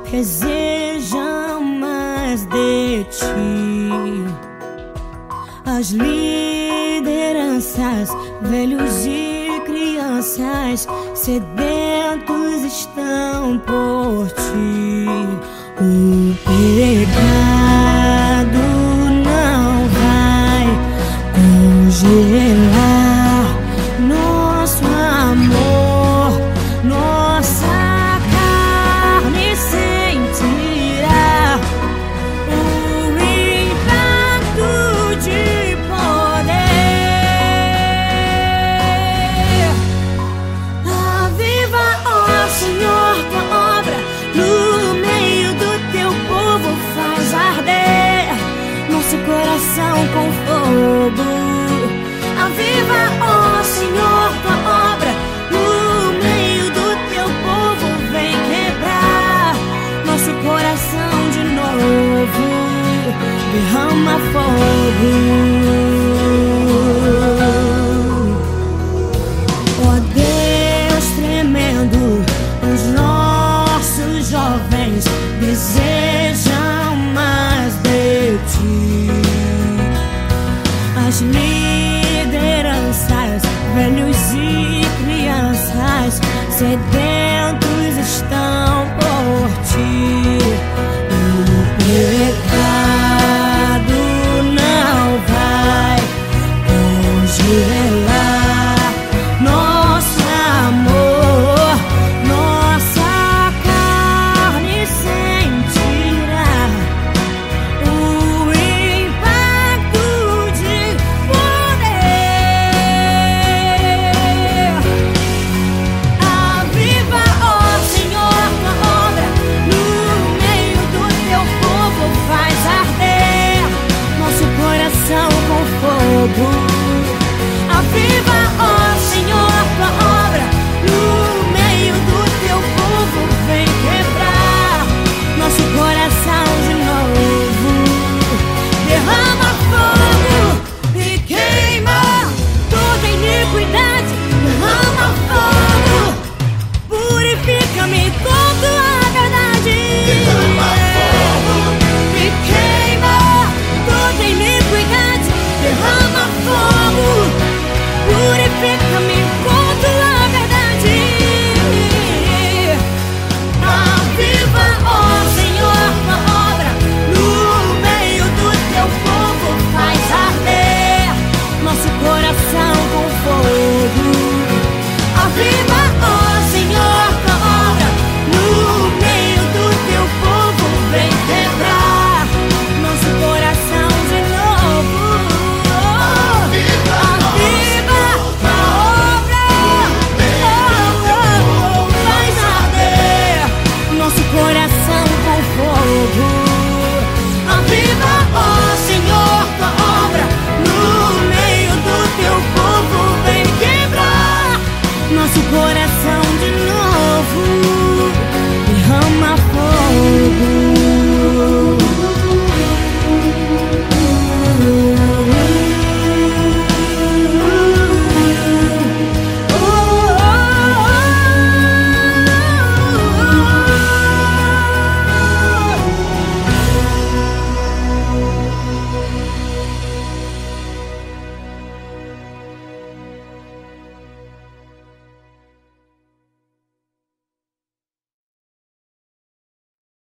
desejam mais de ti. As lideranças, velhos e crianças, sedentos estão por ti. O pecado não vai congelar nosso amor, nossa carne sentirá o impacto de poder. Aviva, ó Senhor, tua obra no meio do teu povo, faz arder nosso coração com fogo. Aviva, ó Senhor, tua obra no meio do teu povo, vem quebrar nosso coração de novo, derrama fogo. Ó Deus tremendo, os nossos jovens desejam mais de ti. As lideranças, velhos e crianças, sedentos estão por ti. O pecado não vai congelar nosso amor, nossa carne sentirá o impacto de poder. Aviva, ó Senhor, tua obra no meio do teu povo, faz arder nosso coração com fogo.